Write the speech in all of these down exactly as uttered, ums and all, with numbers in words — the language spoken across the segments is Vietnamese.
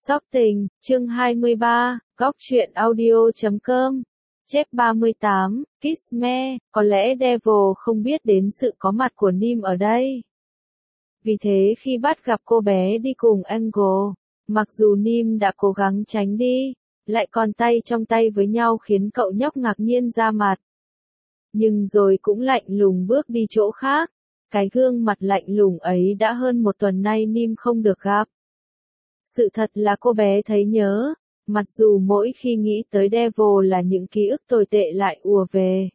Sóc Tình, chương hai mươi ba, góc truyện audio chấm com. Chép ba mươi tám, Kiss Me, có lẽ Devil không biết đến sự có mặt của Nim ở đây. Vì thế khi bắt gặp cô bé đi cùng Angle, mặc dù Nim đã cố gắng tránh đi, lại còn tay trong tay với nhau khiến cậu nhóc ngạc nhiên ra mặt. Nhưng rồi cũng lạnh lùng bước đi chỗ khác. Cái gương mặt lạnh lùng ấy đã hơn một tuần nay Nim không được gặp. Sự thật là cô bé thấy nhớ, mặc dù mỗi khi nghĩ tới Devil là những ký ức tồi tệ lại ùa về.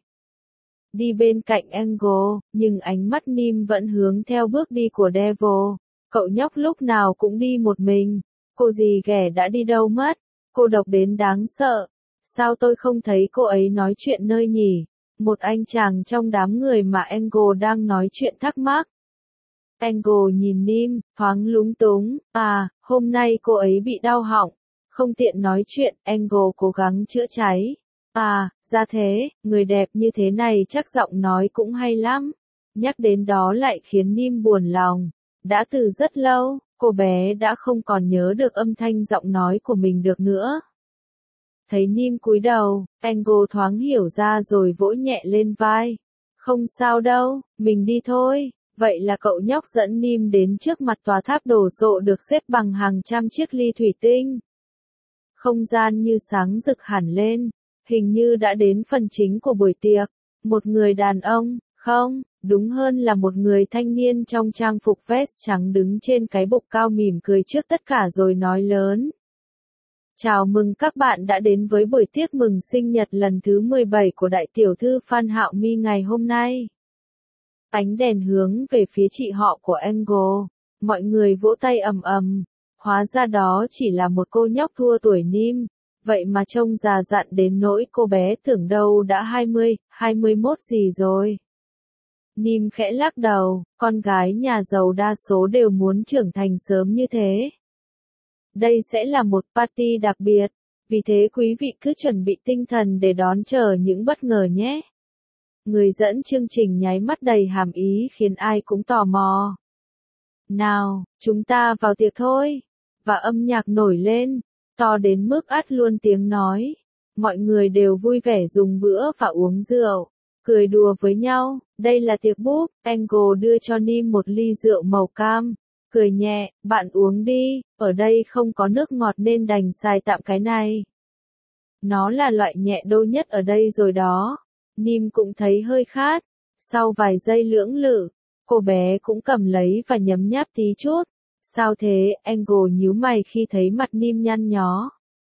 Đi bên cạnh Angle, nhưng ánh mắt Nim vẫn hướng theo bước đi của Devil. Cậu nhóc lúc nào cũng đi một mình. Cô dì ghẻ đã đi đâu mất? Cô độc đến đáng sợ. Sao tôi không thấy cô ấy nói chuyện nơi nhỉ? Một anh chàng trong đám người mà Angle đang nói chuyện thắc mắc. Angle nhìn Nim, thoáng lúng túng, à, hôm nay cô ấy bị đau họng, không tiện nói chuyện, Angle cố gắng chữa cháy. À, ra thế, người đẹp như thế này chắc giọng nói cũng hay lắm. Nhắc đến đó lại khiến Nim buồn lòng. Đã từ rất lâu, cô bé đã không còn nhớ được âm thanh giọng nói của mình được nữa. Thấy Nim cúi đầu, Angle thoáng hiểu ra rồi vỗ nhẹ lên vai. Không sao đâu, mình đi thôi. Vậy là cậu nhóc dẫn Nim đến trước mặt tòa tháp đồ sộ được xếp bằng hàng trăm chiếc ly thủy tinh. Không gian như sáng rực hẳn lên, hình như đã đến phần chính của buổi tiệc. Một người đàn ông, không, đúng hơn là một người thanh niên trong trang phục vest trắng đứng trên cái bục cao mỉm cười trước tất cả rồi nói lớn. Chào mừng các bạn đã đến với buổi tiệc mừng sinh nhật lần thứ mười bảy của đại tiểu thư Phan Hạo Mi ngày hôm nay. Ánh đèn hướng về phía chị họ của Angle, mọi người vỗ tay ầm ầm, hóa ra đó chỉ là một cô nhóc thua tuổi Nim, vậy mà trông già dặn đến nỗi cô bé tưởng đâu đã hai mươi, hai mươi mốt gì rồi. Nim khẽ lắc đầu, con gái nhà giàu đa số đều muốn trưởng thành sớm như thế. Đây sẽ là một party đặc biệt, vì thế quý vị cứ chuẩn bị tinh thần để đón chờ những bất ngờ nhé. Người dẫn chương trình nháy mắt đầy hàm ý khiến ai cũng tò mò. Nào, chúng ta vào tiệc thôi. Và âm nhạc nổi lên, to đến mức át luôn tiếng nói. Mọi người đều vui vẻ dùng bữa và uống rượu, cười đùa với nhau. Đây là tiệc búp, Angle đưa cho Nim một ly rượu màu cam. Cười nhẹ, bạn uống đi, ở đây không có nước ngọt nên đành xài tạm cái này. Nó là loại nhẹ đô nhất ở đây rồi đó. Nim cũng thấy hơi khát. Sau vài giây lưỡng lự, cô bé cũng cầm lấy và nhấm nháp tí chút. Sao thế? Angle nhíu mày khi thấy mặt Nim nhăn nhó.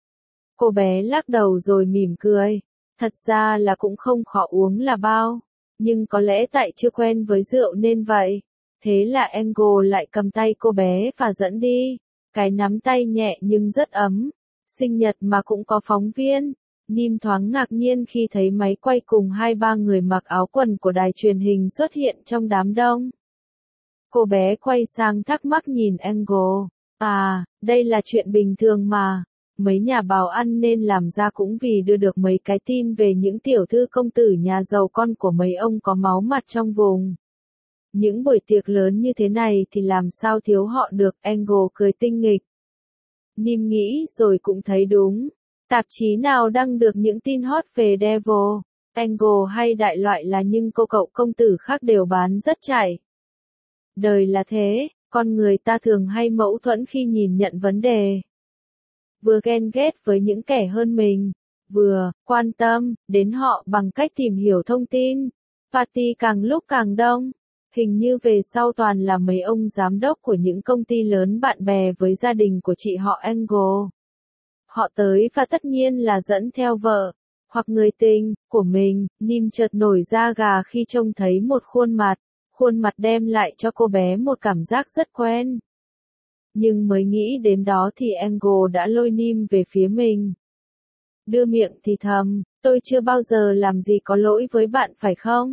Cô bé lắc đầu rồi mỉm cười. Thật ra là cũng không khó uống là bao. Nhưng có lẽ tại chưa quen với rượu nên vậy. Thế là Angle lại cầm tay cô bé và dẫn đi. Cái nắm tay nhẹ nhưng rất ấm. Sinh nhật mà cũng có phóng viên. Nim thoáng ngạc nhiên khi thấy máy quay cùng hai ba người mặc áo quần của đài truyền hình xuất hiện trong đám đông. Cô bé quay sang thắc mắc nhìn Angle. À, đây là chuyện bình thường mà. Mấy nhà báo ăn nên làm ra cũng vì đưa được mấy cái tin về những tiểu thư công tử nhà giàu con của mấy ông có máu mặt trong vùng. Những buổi tiệc lớn như thế này thì làm sao thiếu họ được, Angle cười tinh nghịch. Nim nghĩ rồi cũng thấy đúng. Tạp chí nào đăng được những tin hot về Devil, Angle hay đại loại là nhưng cô cậu công tử khác đều bán rất chạy. Đời là thế, con người ta thường hay mâu thuẫn khi nhìn nhận vấn đề. Vừa ghen ghét với những kẻ hơn mình, vừa quan tâm đến họ bằng cách tìm hiểu thông tin. Party càng lúc càng đông. Hình như về sau toàn là mấy ông giám đốc của những công ty lớn bạn bè với gia đình của chị họ Angle. Họ tới và tất nhiên là dẫn theo vợ, hoặc người tình, của mình. Nim chợt nổi da gà khi trông thấy một khuôn mặt. Khuôn mặt đem lại cho cô bé một cảm giác rất quen. Nhưng mới nghĩ đến đó thì Angle đã lôi Nim về phía mình. Đưa miệng thì thầm, tôi chưa bao giờ làm gì có lỗi với bạn phải không?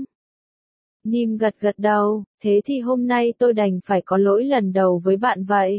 Nim gật gật đầu, thế thì hôm nay tôi đành phải có lỗi lần đầu với bạn vậy.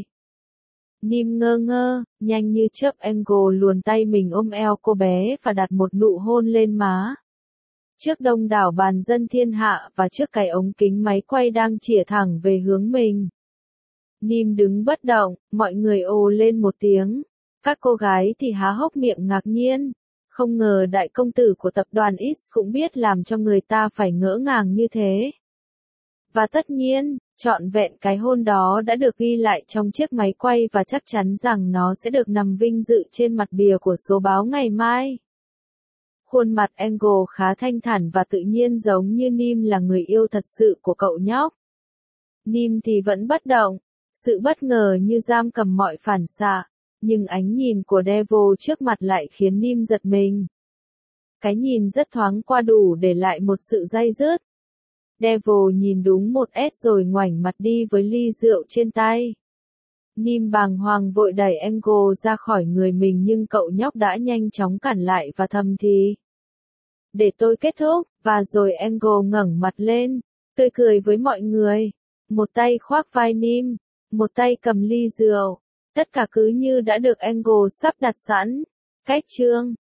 Nim ngơ ngơ, nhanh như chớp Angle luồn tay mình ôm eo cô bé và đặt một nụ hôn lên má. Trước đông đảo bàn dân thiên hạ và trước cái ống kính máy quay đang chĩa thẳng về hướng mình. Nim đứng bất động, mọi người ồ lên một tiếng. Các cô gái thì há hốc miệng ngạc nhiên. Không ngờ đại công tử của tập đoàn X cũng biết làm cho người ta phải ngỡ ngàng như thế. Và tất nhiên, trọn vẹn cái hôn đó đã được ghi lại trong chiếc máy quay và chắc chắn rằng nó sẽ được nằm vinh dự trên mặt bìa của số báo ngày mai. Khuôn mặt Angle khá thanh thản và tự nhiên giống như Nim là người yêu thật sự của cậu nhóc. Nim thì vẫn bất động, sự bất ngờ như giam cầm mọi phản xạ, nhưng ánh nhìn của Devil trước mặt lại khiến Nim giật mình. Cái nhìn rất thoáng qua đủ để lại một sự day dứt. Devil nhìn đúng một ét rồi ngoảnh mặt đi với ly rượu trên tay. Nim bàng hoàng vội đẩy Angle ra khỏi người mình nhưng cậu nhóc đã nhanh chóng cản lại và thầm thì. Để tôi kết thúc, và rồi Angle ngẩng mặt lên, tươi cười với mọi người. Một tay khoác vai Nim, một tay cầm ly rượu. Tất cả cứ như đã được Angle sắp đặt sẵn. Cách chương